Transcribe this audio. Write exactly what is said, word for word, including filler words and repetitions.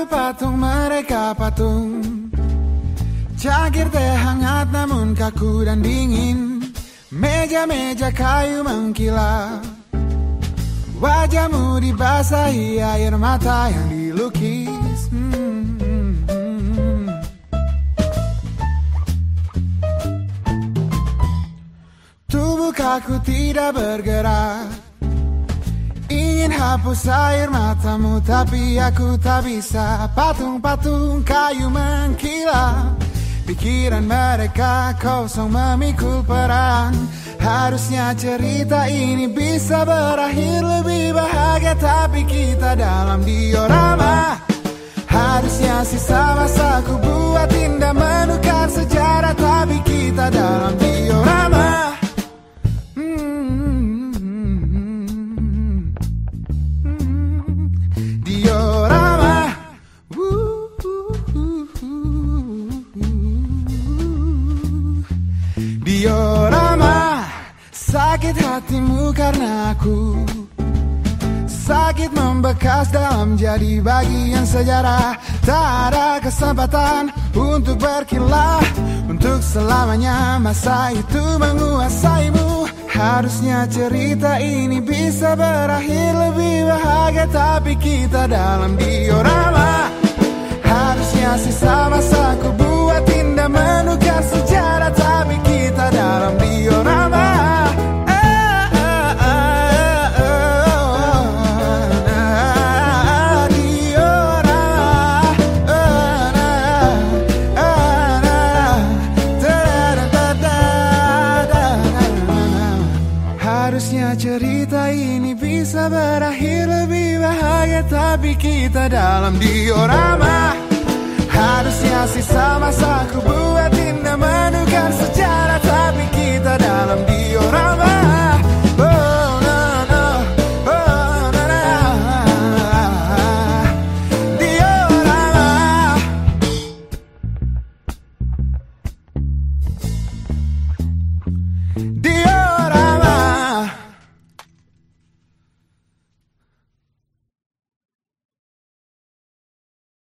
patung mereka patung. Cangkir teh hangat namun kaku dan dingin. Meja-meja kayu mengkilap. Wajahmu dibasahi air mata yang dilukis. hmm. Tubuh kaku tidak bergerak. Ingin hapus air matamu tapi aku tak bisa. Patung-patung kayu mengkilap. Pikiran mereka kosong memikul peran. Harusnya cerita ini bisa berakhir lebih bahagia, tapi kita dalam diorama. Harusnya sisa masa ku buat indah menukar sejarah, tapi kita dalam diorama. Diorama, sakit hatimu karena aku. Sakit membekas dalam jadi bagian sejarah. Tak ada kesempatan untuk berkilah. Untuk selamanya masa itu menguasaimu. Harusnya cerita ini bisa berakhir lebih bahagia, tapi kita dalam diorama. Harusnya sisa masa ku buat indah menukar sejarah, tapi kita dalam diorama. Harusnya cerita ini bisa berakhir lebih bahagia, tapi kita dalam diorama. Harusnya sisa masa ku buat